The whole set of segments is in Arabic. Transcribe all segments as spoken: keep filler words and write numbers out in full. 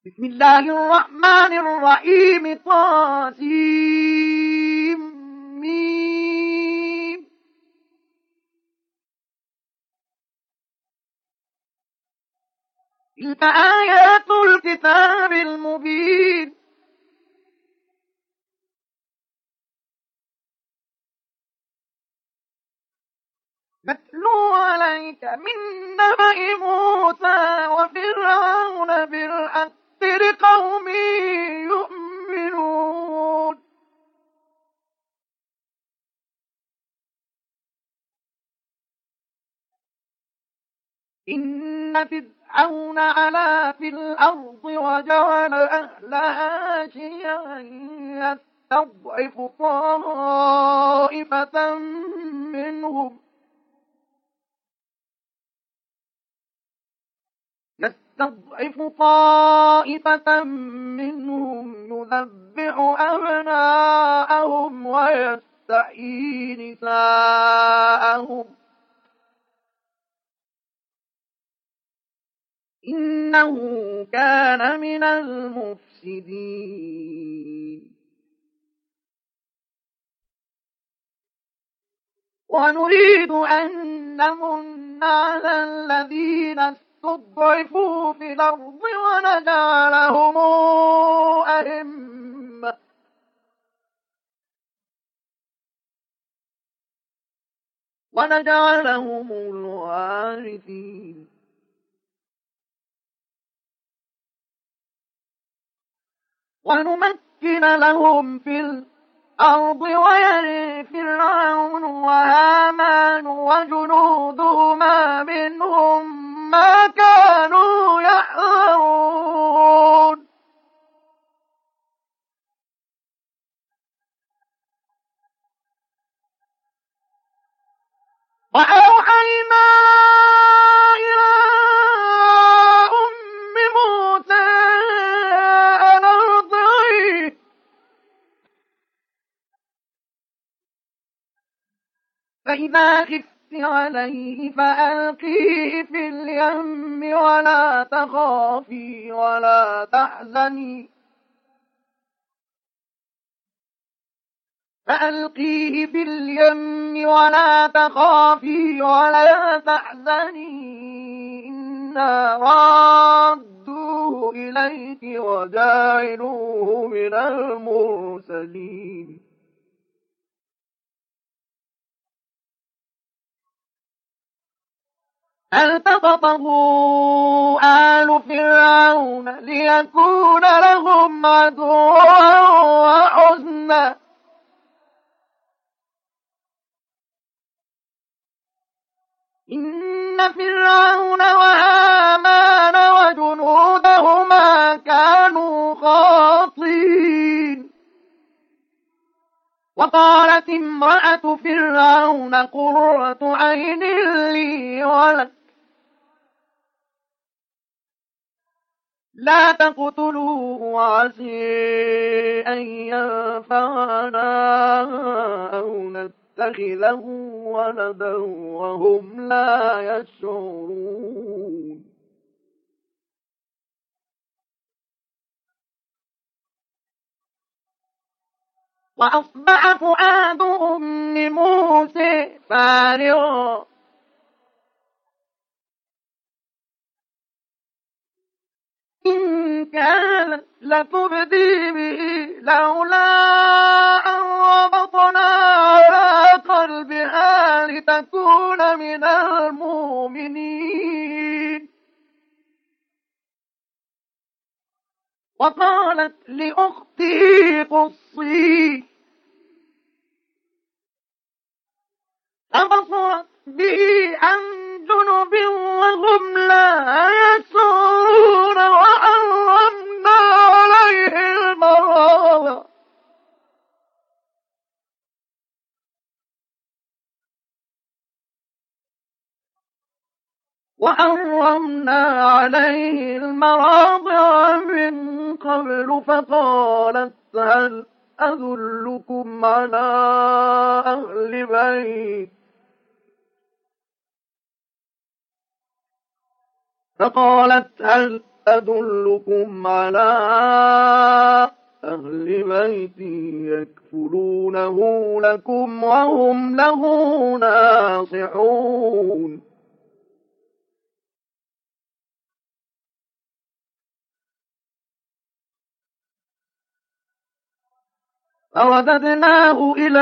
بسم الله الرحمن الرحيم طاسيم ميم. تلك آيات الكتاب المبين نتلو عليك من نبأ موسى وفرعون بالحق لقوم يؤمنون. إن فرعون علا في الأرض وجعل أهلها شيعا يستضعف طائفة منهم يستضعف طائفة منهم يذبح أبناءهم ويستحيي نساءهم إنه كان من المفسدين. ونريد أن نمن على الذين استضعفوا في الأرض ونجعلهم أئمة ونجعلهم الوارثين ونمكن لهم في الأرض ويري فرعون وهامان وجنودهما منهم ما كانوا يحذرون. وأوحينا إلى أم موسى أن أرضعيه فإذا خفت عليه فألقيه في اليم ولا تخافي ولا تحزني فألقيه في اليم ولا تخافي ولا تحزني إنا رادوه إليك وجاعلوه من المرسلين. فالتقطه آل فرعون ليكون لهم عدوا وحزنا إن فرعون وهامان وجنودهما كانوا خاطئين. وقالت امرأة فرعون قرة عين لي ولك لا تقتلوه عسى أن ينفعنا أو نتخذه ولدا وهم لا يشعرون. وأصبح فؤاد أم موسى فارغا إن كانت لتبدي به لولا أن ربطنا على قلبها لتكون من المؤمنين. وقالت لأخته قصيه فبصرت به عن جنب وهم لا يشعرون. وحرمنا عليه المراضع وحرمنا عليه المراضع من قبل فقالت هل أدلكم على أهل بيت فقالت هل أدلكم على أهل بيت يكفلونه لكم وهم له ناصحون فرددناه إلى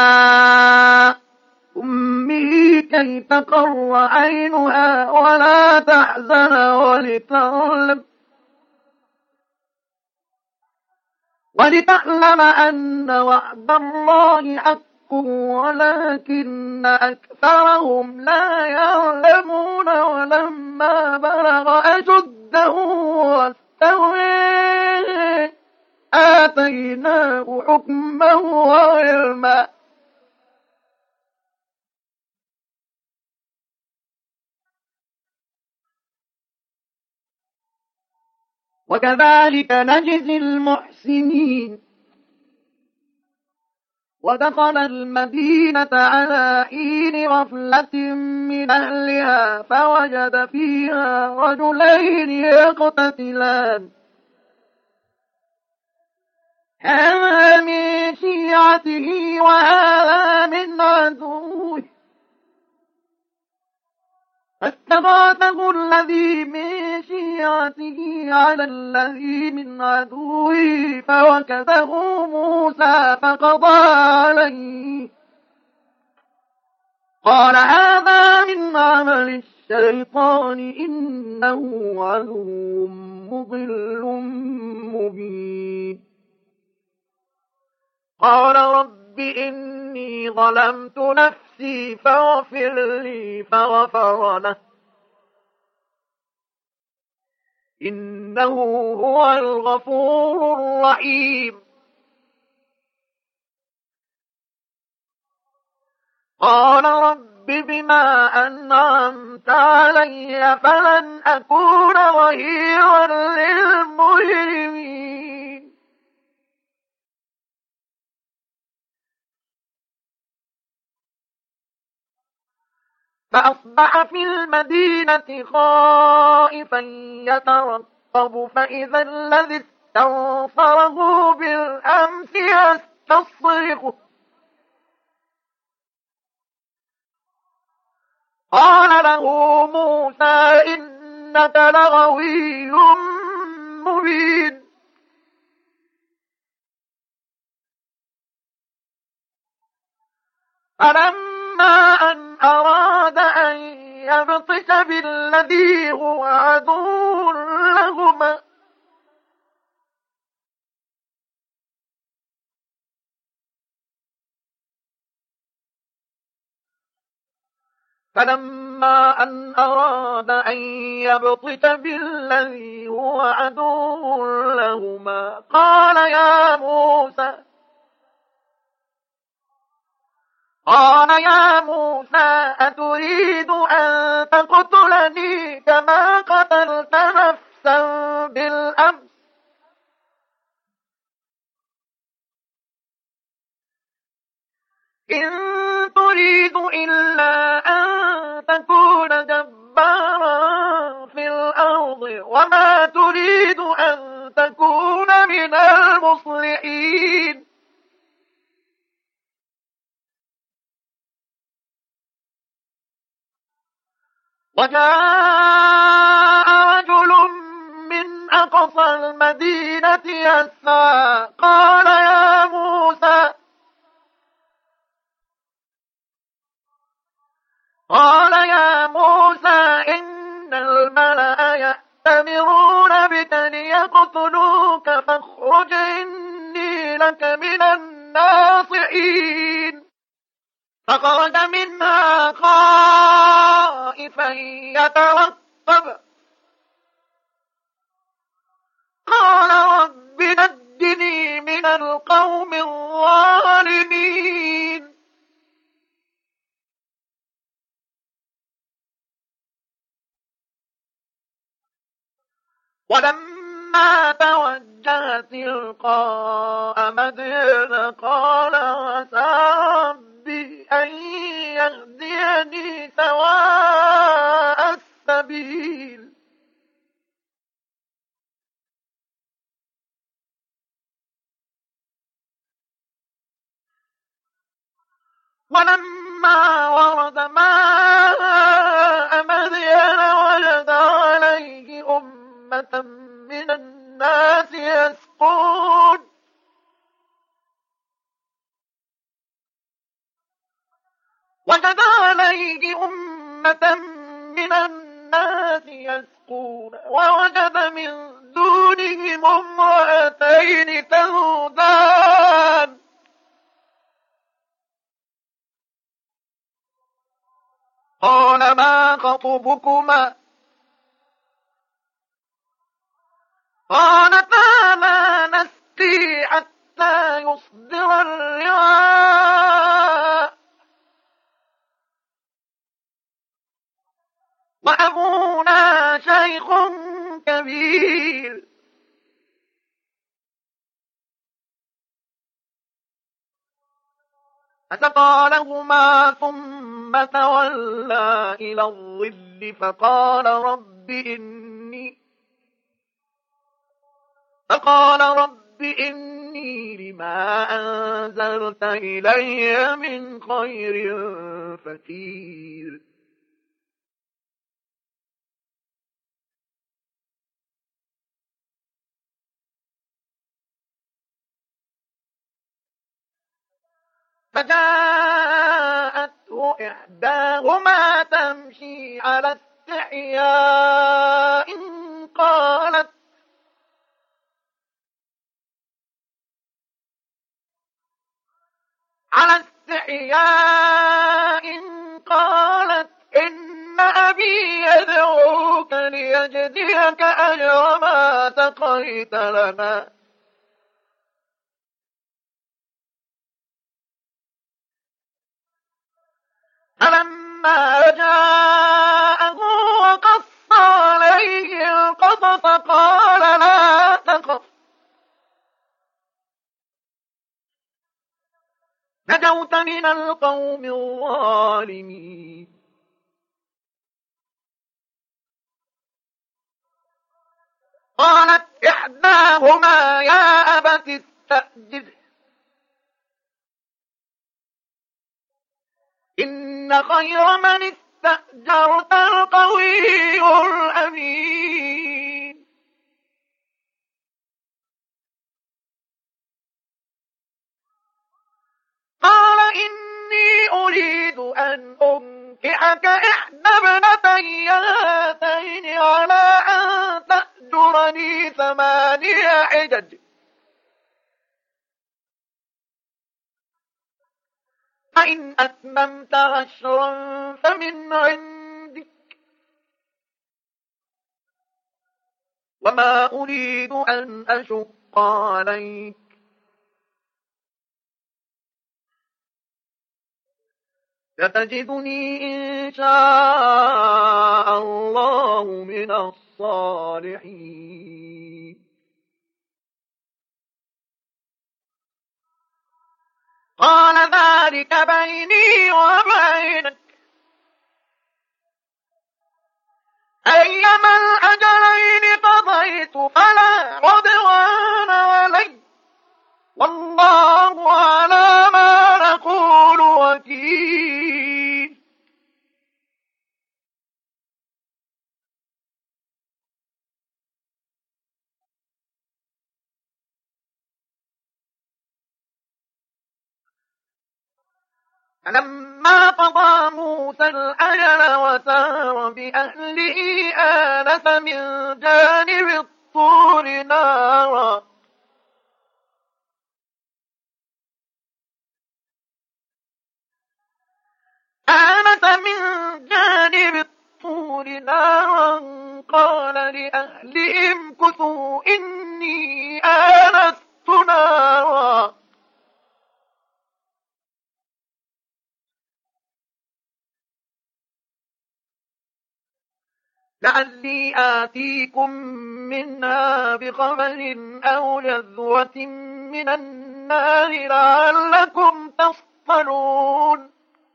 أمه كي تقر عينها ولا تحزن ولتعلم ولتعلم أن وعد الله حق ولكن أكثرهم لا يعلمون ولما بلغ أشده واستوى آتيناه حكما وعلما وكذلك نجزي المحسنين ودخل المدينة على حين غفلة من أهلها فوجد فيها رجلين يقتتلان هذا من شيعته وهذا من عدوه فاستغاثه الذي من شيعته على الذي من عدوه فوكزه موسى فقضى عليه قال هذا من عمل الشيطان إنه عدو مضل مبين قال رب إني ظلمت نفسي فاغفر لي فغفر له إنه هو الغفور الرحيم قال رب بما أنعمت علي فلن أكون ظهيرا للمجرمين فأصبح في المدينة خائفا يترقب فإذا الذي استنصره بالأمس يستصرخه قال له موسى إنك لغوي مبين فلما أن أراد أن يبطش بالذي هو عدو لهما فلما أن أراد أن يبطش بالذي هو عدو لهما قال يا موسى قال يا موسى أتريد أن تقتلني كما قتلت نفسا بالأمس إن تريد إلا أن تكون جبارا في الأرض وما تريد أن تكون من المصلحين وجاء رجل من أقصى المدينة يسعى قال يا موسى قال يا موسى إن الملأ يأتمرون بك ليقتلوك فاخرج إني لك من الناصحين فخرج منها خائفا يترقب قال رب نجني من القوم الظالمين ولما توجه تلقاء مدين قال عسى ربي أن يهديني سواء السبيل ولما ورد ماء مدين وجد عليه أمة من الناس يسقون وجد عليه أمة من الناس يسقون ووجد من دونهم امرأتين تذودان قال ما خطبكما قالتا لا نسقي حتى يصدر الرعاء وأبونا شيخ كبير فسقى لهما ثم تولى إلى الظل فقال رب إني فقال رب إني لما أنزلت إلي من خير فقير فجاءته إحداهما تمشي على استحياء قالت على استحياء قالت إن أبي يدعوك ليجزيك أجر ما سقيت لنا فلما جاءه وقص عليه القصص قال لا تخف نجوت من القوم الظالمين قالت إحداهما يا أبت استأجره إن خير من استأجرت القوي الأمين قال إني أريد أن أنكحك إحدى ابنتي هاتين على أن تأجرني ثمانية حجج فإن أتممت عشرا فمن عندك وما أريد أن أشق عليك ستجدني إن شاء الله من الصالحين قال ذلك بيني وبينك أيما الأجلين قضيت فلا عدوان علي والله على ما نقول وكيل فلما قضى موسى الأجل وسار بأهله آنس من جانب الطور نارا آنس من جانب الطور نارا قال لأهلهم كثوا إني آنست نارا لعلي آتيكم منها بخبر أو جذوة من النار لعلكم تصطلون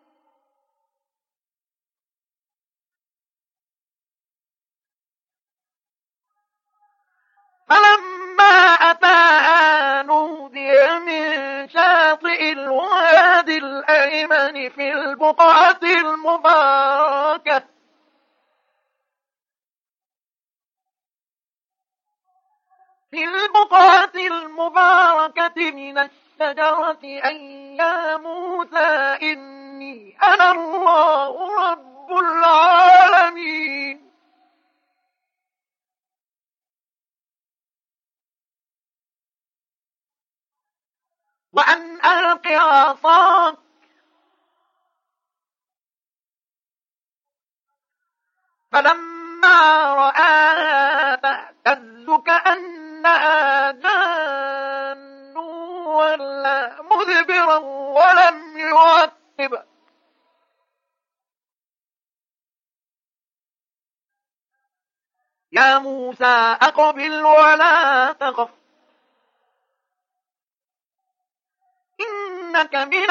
فلما أتاها نودي من شاطئ الوادي الأيمن الأيمن في البقعة المباركة في البقعة المباركة من الشجرة أن يا موسى إني أنا الله رب العالمين وأن ألق عصاك فلما رآها تهتز كأنها جان ولا مدبرا ولم يعقب يا موسى أقبل ولا تخف إنك من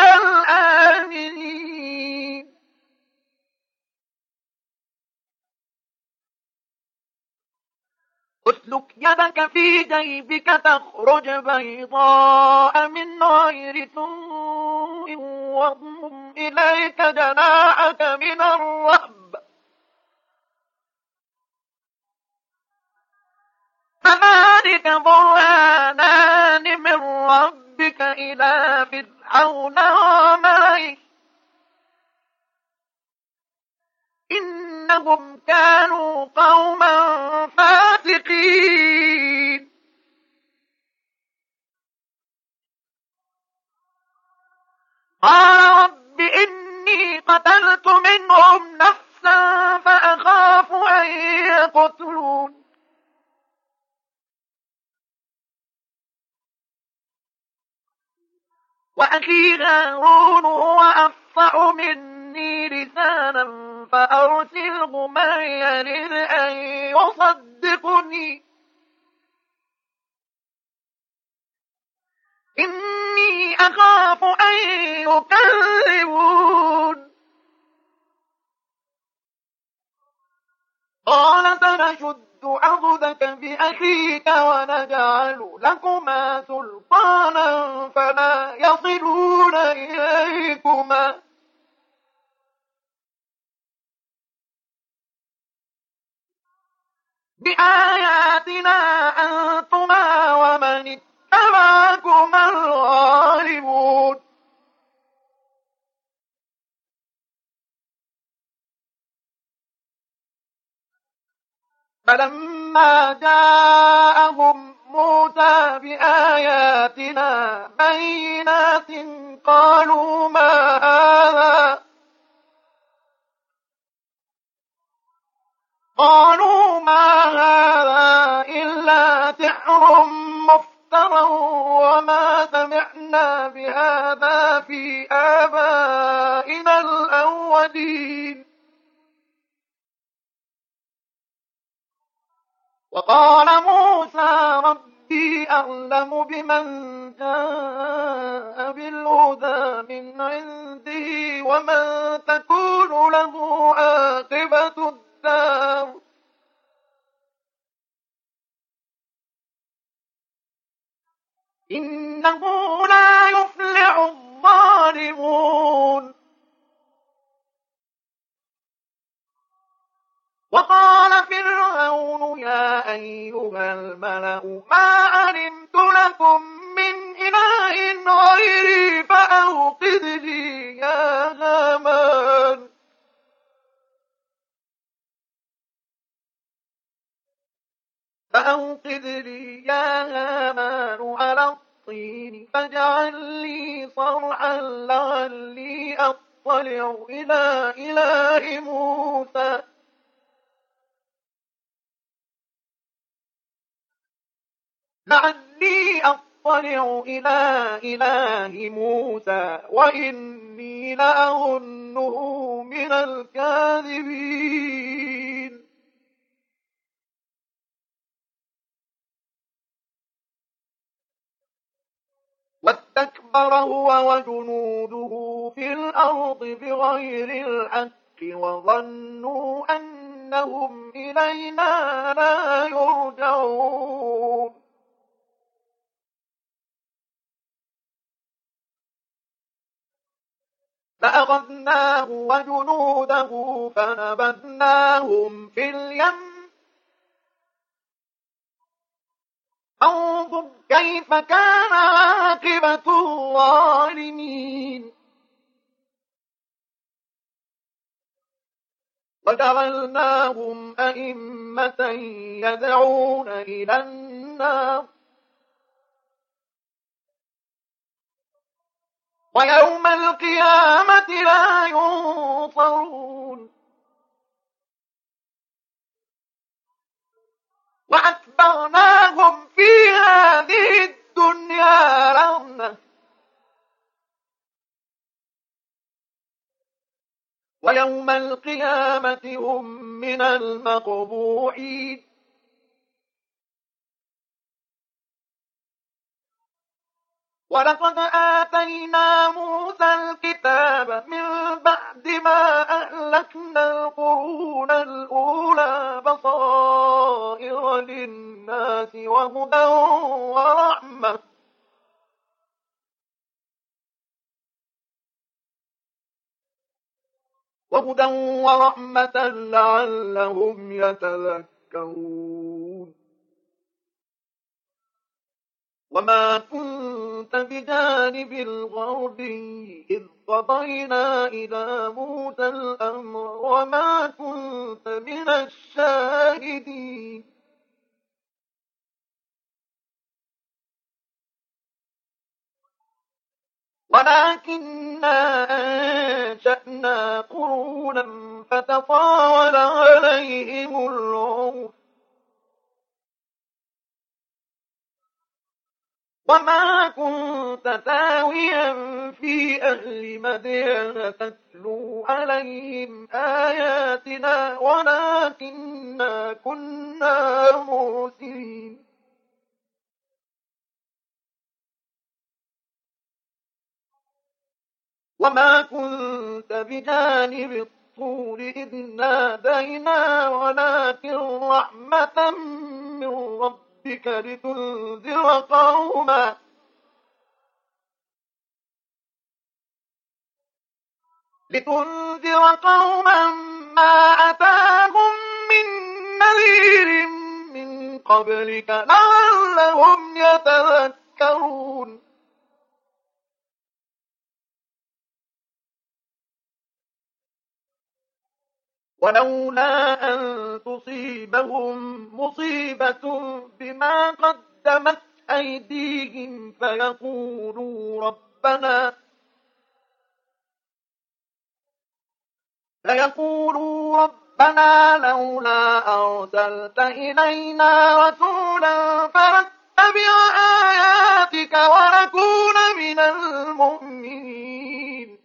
الآمنين اسلك يدك في جيبك تخرج بيضاء من غير سوء واضمم إليك جناحك من الرهب فذلك برهانان من ربك إلى فرعون وملئه إنهم كانوا قوما فاسقين قال رب إني قتلت منهم نفسا فأخاف أن يقتلون وأخي هارون هو أفصح مني لسانا فأرسله معي يرد أن يصدقني إني أخاف أن يكذبون قال سنشد عضدك بأخيك ونجعل لكما سلطانا فلا يصلون إليكما بآياتنا أنتما ومن اتبعكما الغالبون فلما جاءهم موسى بآياتنا بينات قالوا ما هذا قالوا ما هذا إلا سحر مفترى وما سمعنا بهذا في آبائنا الأولين وقال موسى ربي أعلم بمن جاء بالهدى من عنده ومن تكون له عاقبة الدار إنه لا يفلح الظالمون وقال فرعون يا أيها الملأ ما علمت لكم من إله غيري فأوقد لي يا هامان فأوقد لي يا هامان على الطين فاجعل لي صرحا لعلي أطلع إلى إله موسى لعلي أطلع إلى إله موسى وإني لأظنه من الكاذبين واستكبر هو وجنوده في الأرض بغير الحق وظنوا أنهم إلينا لا يرجعون فأخذناه وجنوده فنبذناهم في اليم فانظر كيف كان عاقبة الظالمين وجعلناهم أئمة يدعون إلى النار ويوم القيامة لا ينصرون وأتبعناهم في هذه الدنيا لعنة ويوم القيامة هم من المقبوحين ولقد آتينا موسى الكتاب من بعد ما أهلكنا القرون الأولى بصائر للناس وهدى ورحمة وهدى ورحمة لعلهم يتذكرون وما كنت بجانب الغربي إذ قضينا إلى موسى الأمر وما كنت من الشاهدين ولكننا أنشأنا قرونا فتطاول عليهم العمر وما كنت ثاويا في أهل مدين تتلو عليهم آياتنا ولكننا كنا مرسلين وما كنت بجانب الطور إذ نادينا ولكن رحمة من ربك لتنذر قوما لتنذر قوما ما أتاهم من نذير من قبلك لعلهم يتذكرون ولولا أن تصيبهم مصيبة بما قدمت أيديهم فيقولوا ربنا فيقولوا ربنا لولا أرسلت إلينا رسولا فنتبع آياتك ونكون من المؤمنين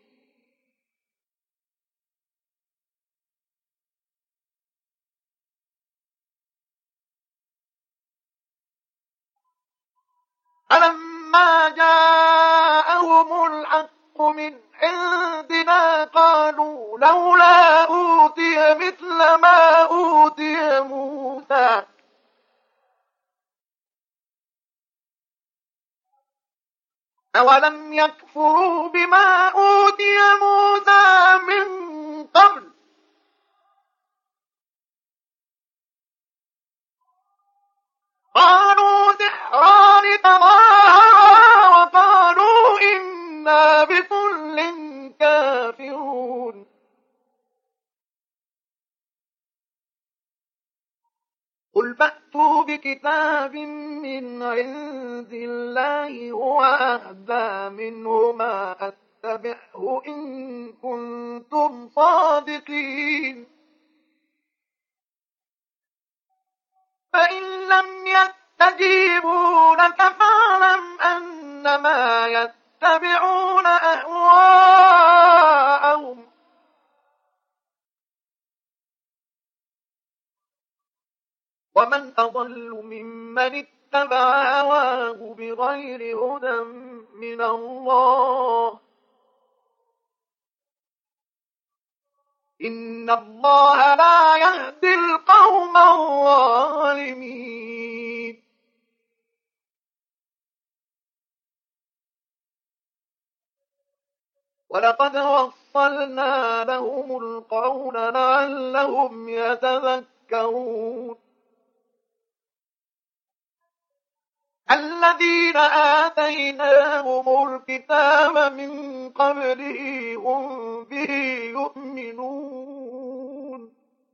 فلما جاءهم الحق من عندنا قالوا لولا أوتي مثل ما أوتي موسى أولم يكفروا بما أوتي موسى من قبل قالوا سحران تظاهرا وقالوا إنا بكل كافرون قل فأتوا بكتاب من عند الله هو أهدى منهما أتبعه إن كنتم صادقين فإن لم يستجيبوا لك فاعلم أنما يتبعون أهواءهم ومن أضل ممن اتبع هواه بغير هدى من الله إن الله لا يهدي القوم الظالمين ولقد وصلنا وَأَصَّلْنَا لَهُمُ الْقَوْلَ لَعَلَّهُمْ يَتَذَكَّرُونَ الَّذِينَ آتَيْنَاهُمُ الْكِتَابَ مِنْ قَبْلِهِ هُمْ بِهِ يُؤْمِنُونَ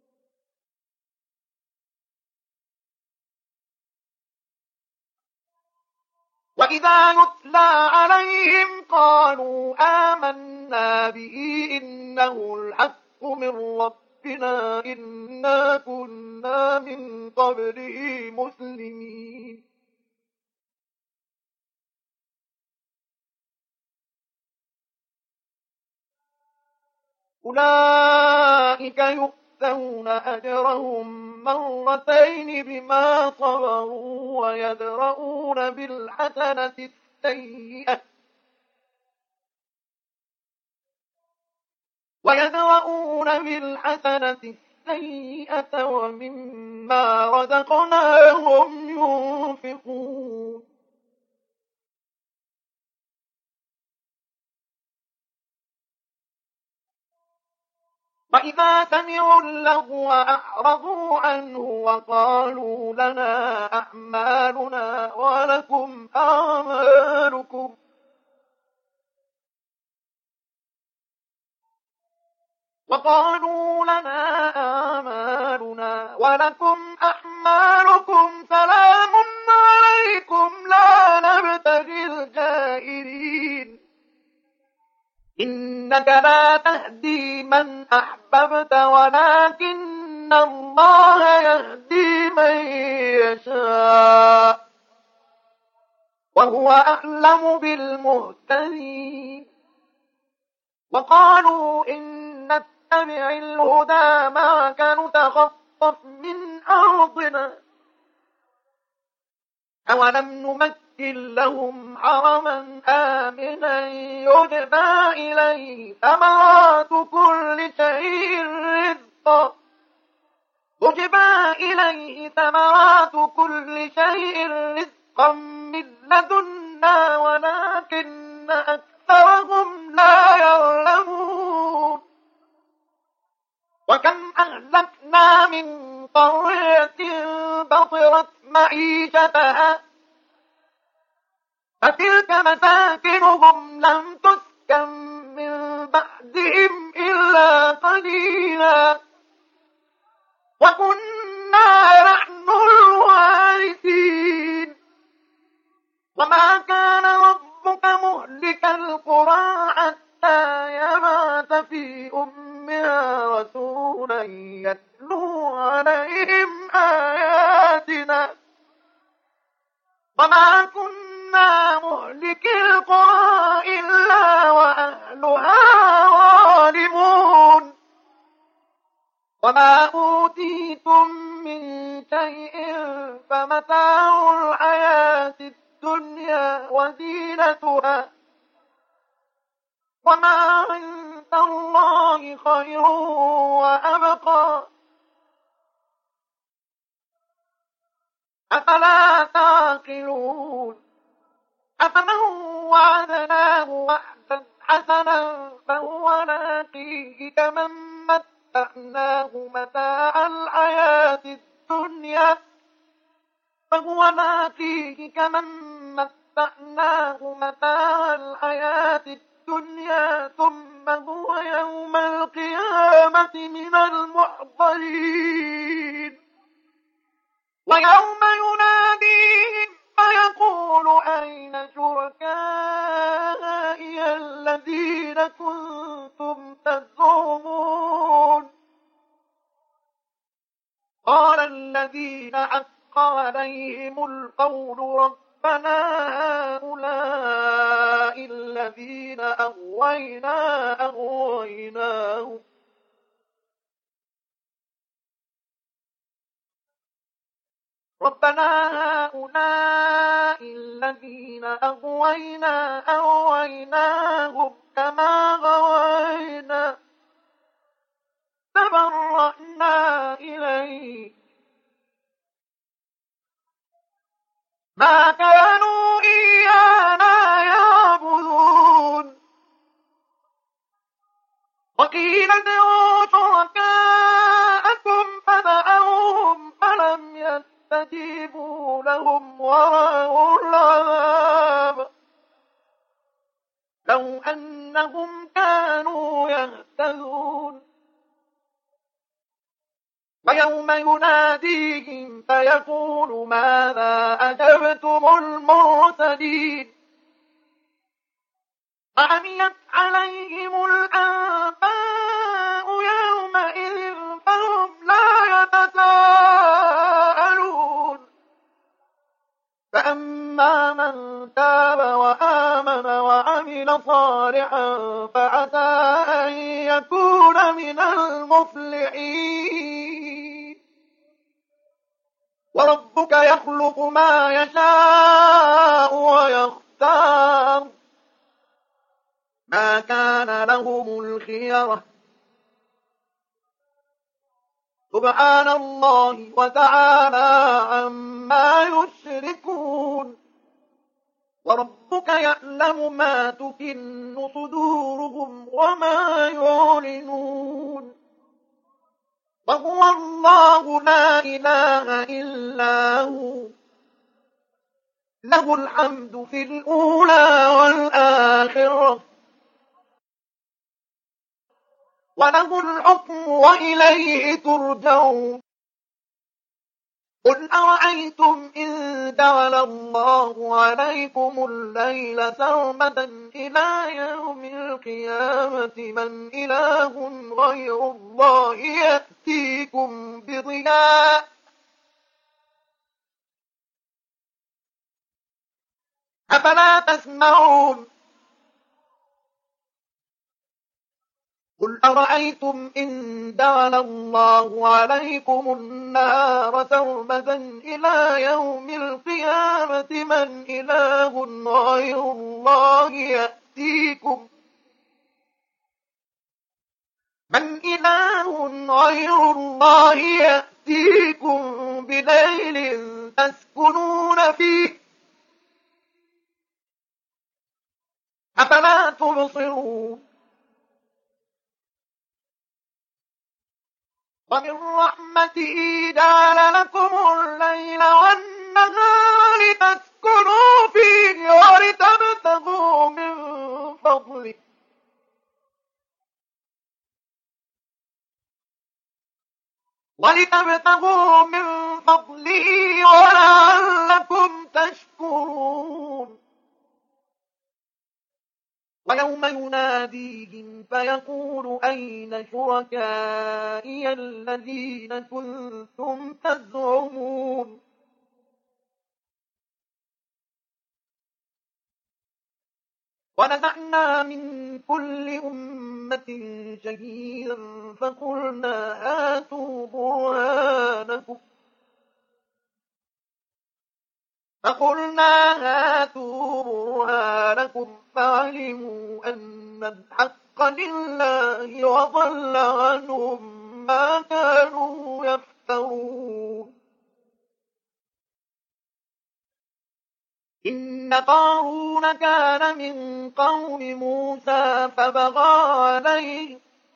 وَإِذَا يُتْلَى عَلَيْهِمْ قَالُوا آمَنَّا بِهِ إِنَّهُ الْحَقُّ مِنْ رَبِّنَا إِنَّا كُنَّا مِنْ قَبْلِهِ مُسْلِمِينَ أُولَئِكَ يُؤْتَوْنَ أَجْرَهُم مَّرَّتَيْنِ بِمَا صَبَرُوا وَيَدْرَءُونَ بِالْحَسَنَةِ السَّيِّئَةَ وَيَدْرَءُونَ بِالْحَسَنَةِ السَّيِّئَةَ وَمِمَّا رَزَقْناهُمْ يُنفِقُونَ وَإِذَا سَمِعُوا اللَّغْوَ أَعْرَضُوا عَنْهُ وَقَالُوا لَنَا أَعْمَالُنَا وَلَكُمْ أَعْمَالُكُمْ وَقَالُوا لَنَا أَعْمَالُنَا وَلَكُمْ أَعْمَالُكُمْ سَلَامٌ عَلَيْكُمْ لَا نَبْتَغِي الْجَاهِلِينَ إِنَّكَ لَا تَهْدِي مَنْ أَحْبَبْتَ وَلَكِنَّ اللَّهَ يَهْدِي مَن يَشَاءُ وَهُوَ أَعْلَمُ بِالْمُهْتَدِينَ وَقَالُوا إِن نَّتَّبِعِ الْهُدَىٰ مَعَكَ نُتَخَطَّفْ مِنْ أَرْضِنَا أَوَلَمْ نُمَكِّن لَّهُمْ حَرَمًا آمِنًا يُجْبَىٰ إِلَيْهِ ثَمَرَاتُ كُلِّ شَيْءٍ رِّزْقًا يُجْبَىٰ إِلَيْهِ ثَمَرَاتُ كُلِّ شَيْءٍ رِّزْقًا مِّن لَّدُنَّا وَلَٰكِنَّ أَكْثَرَهُمْ لَا يَعْلَمُونَ وَكَمْ أَهْلَكْنَا مِن قَرْيَةٍ بَطِرَتْ مَعِيشَتَهَا فَتِلْكَ مَسَاكِنُهُمْ لَمْ تُسْكَن مِّن بَعْدِهِمْ إِلَّا قَلِيلًا وَكُنَّا نَحْنُ الْوَارِثِينَ وَمَا كَانَ رَبُّكَ مُهْلِكَ الْقُرَىٰ حَتَّىٰ يَبْعَثَ فِي أُمِّهَا رَسُولًا يَتْلُو عَلَيْهِمْ آيَاتِنَا وَمَا كُنَّا مُهْلِكِي الْقُرَىٰ إِلَّا وَأَهْلُهَا ظَالِمُونَ وَمَا أُوتِيتُم مِّن شَيْءٍ فَمَتَاعُ الْحَيَاةِ الدُّنْيَا وَزِينَتُهَا وَمَا عِندَ اللَّهِ خَيْرٌ وَأَبْقَىٰ أَفَلَا تَعْقِلُونَ أَفَمَن وَعَدْنَاهُ وَعْدًا حَسَنًا فَهُوَ لَاقِيهِ كَمَن مَّتَّعْنَاهُ مَتَاعَ الْحَيَاةِ الدُّنْيَا فَهُوَ لَاقِيهِ كَمَن مَّتَّعْنَاهُ مَتَاعَ الْحَيَاةِ الدُّنْيَا ثُمَّ هُوَ يَوْمَ الْقِيَامَةِ مِنَ الْمُحْضَرِينَ وَيَوْمَ يُنَادِيهِمْ فَيَقُولُ أَيْنَ شُرَكَائِيَ الَّذِينَ كُنتُمْ تَزْعُمُونَ قَالَ الَّذِينَ حَقَّ عَلَيْهِمُ الْقَوْلُ رَبَّنَا هَٰؤُلَاءِ الَّذِينَ أَغْوَيْنَا أَغْوَيْنَاهُمْ رَبَّنَا هَٰؤُلَاءِ الَّذِينَ أَغْوَيْنَا أَغْوَيْنَاهُمْ كَمَا غَوَيْنَا تَبَرَّأْنَا إِلَيْكَ مَا كَانُوا إِيَّانَا يَعْبُدُونَ فاستجيبوا لهم ورأوا العذاب لو أنهم كانوا يهتدون. ويوم يناديهم فيقول ماذا أجبتم المرسلين فعميت عليهم الأنباء يومئذ فهم لا يتساءلون. فأما من تاب وآمن وعمل صالحا فعسى أن يكون من المفلحين. وربك يخلق ما يشاء ويختار ما كان لهم الخيرة سبحان الله وتعالى عما يشركون. وربك يعلم ما تكن صدورهم وما يعلنون. وهو الله لا إله إلا هو له الحمد في الأولى والآخرة وله الحكم وإليه ترجعون. قل أرأيتم إن جعل الله عليكم الليل سرمدا إلى يوم القيامة من إله غير الله يأتيكم بضياء أفلا تسمعون. قل أرأيتم إن جعل الله عليكم النهار سرمدا إلى يوم القيامة من إله غير الله يأتيكم من إله غير الله يأتيكم بليل تسكنون فيه أفلا تبصرون. ومن رحمته جعل لكم الليل والنهار لتسكنوا فيه ولتبتغوا من فضله ولتبتغوا من فضله ولعلكم تشكرون. ويوم يناديهم فيقول أين شركائي الذين كنتم تزعمون ونزعنا من كل أمة شهيدا فقلنا هاتوا برهانكم فقلنا هاتوا برهانكم فعلموا أن الحق لله وضل عنهم ما كانوا يفترون. إن قارون كان من قوم موسى فبغى عليه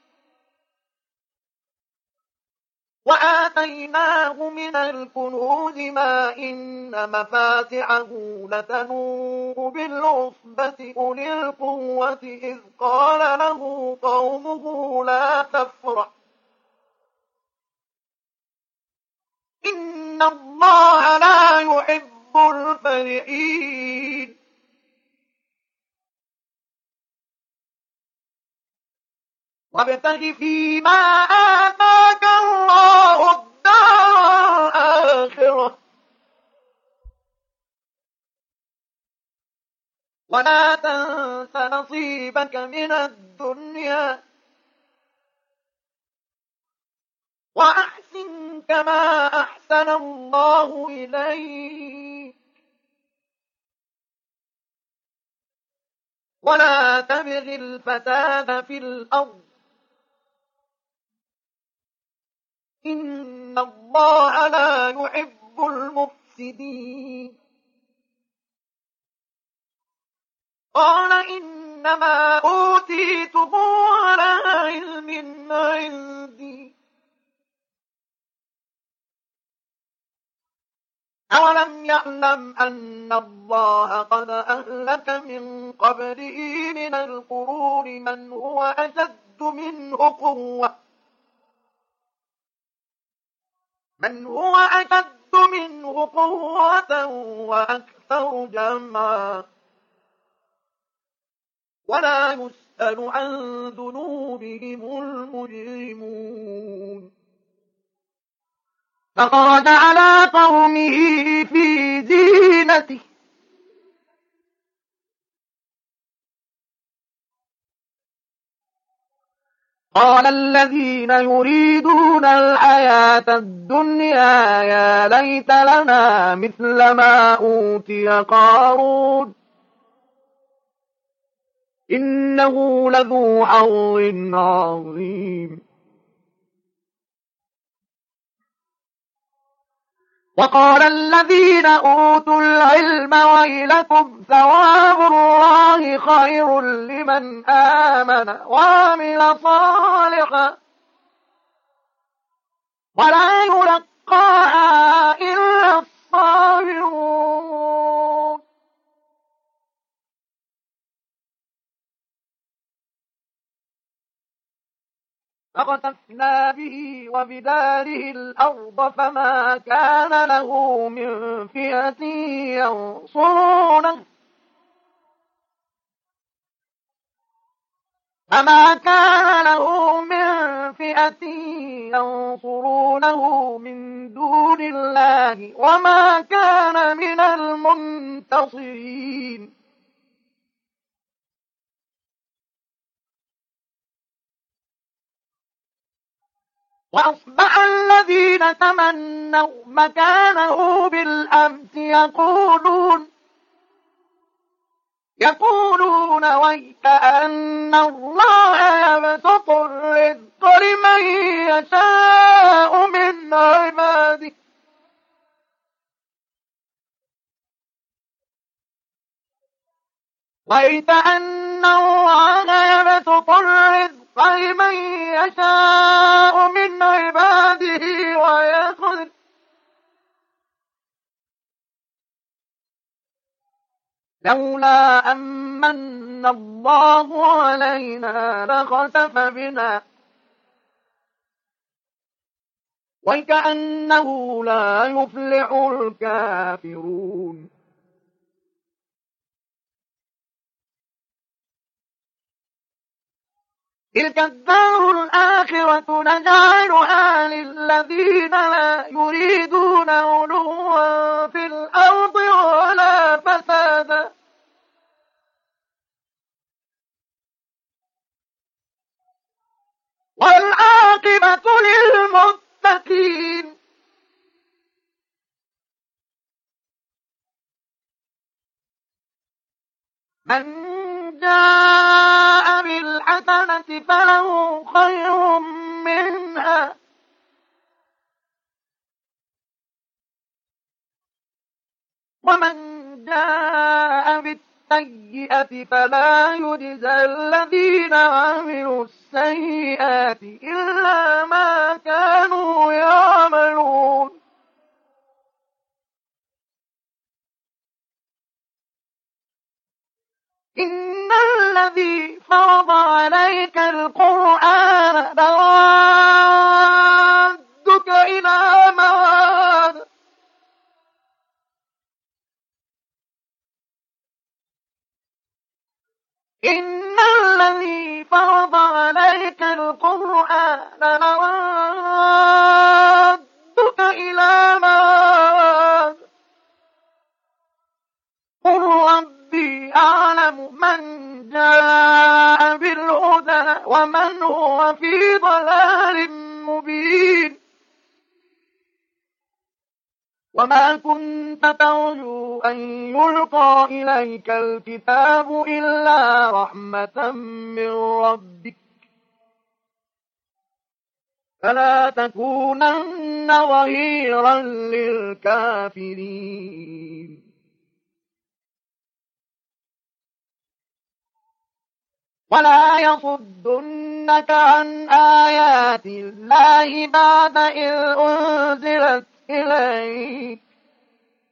وآتيناه من الكنوز ما إن مفاتحه لتنوء بالعصبة أولي القوة إذ قال له قومه لا تفرح إن الله لا يحب الفرحين. وابتغ فيما آتاك الله الدار الآخرة ولا تنس نصيبك من الدنيا وأحسن كما أحسن الله إليك ولا تبغ الفساد في الأرض إن الله لا يحب المفسدين. قال إنما أوتيته على علم عندي أولم يعلم أن الله قد أهلك من قبله من القرون من هو أشد منه قوة من هو أشد منه قوة وأكثر جمعا ولا يسأل عن ذنوبهم المجرمون فخرج على قومه في زينته قال الذين يريدون الحياة الدنيا يا ليت لنا مثل ما أوتي قارون إنه لذو حظ عظيم وقال الذين أوتوا العلم ويلكم ثواب الله خير لمن آمن وعمل صالحا ولا يلقاها إلا الصابرون فخسفنا به وبداره الأرض فما كان له من فئة ينصرونه فما كان له من فئة ينصرونه من دون الله وما كان من المنتصرين وأصبح الذين تمنوا مكانه بالأمس يقولون يقولون ويكأن الله يبسط الرزق لمن يشاء من عباده ويكأن الله يبسط الرزق لمن يشاء من عباده ويقدر لولا أمن الله علينا لخسف بنا وكأنه لا يفلح الكافرون تلك الدار الآخرة نجعلها للذين لا يريدون علوا في الأرض ولا فسادا والعاقبة للمتقين من جاء بالحسنة فله خير منها ومن جاء بالسيئة فلا يجزى الذين عملوا السيئات إلا ما كانوا يعملون إن الذي فرض عليك القرآن لرادك إلى معاد إن الذي فرض عليك القرآن لرادك إلى معاد قل ربي أعلم من جاء بالهدى ومن هو في ضلال مبين وما كنت ترجو أن يلقى إليك الكتاب إلا رحمة من ربك فلا تكونن ظهيرا للكافرين ولا يصدنك عن آيات الله بعد إذ أنزلت إليك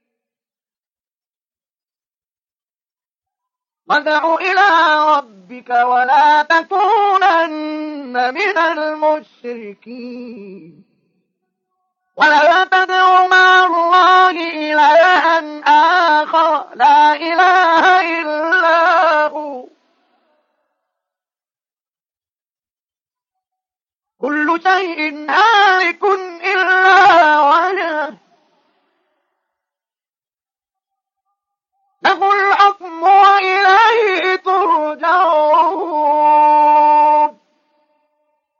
وادع إلى ربك ولا تكونن من المشركين. ولا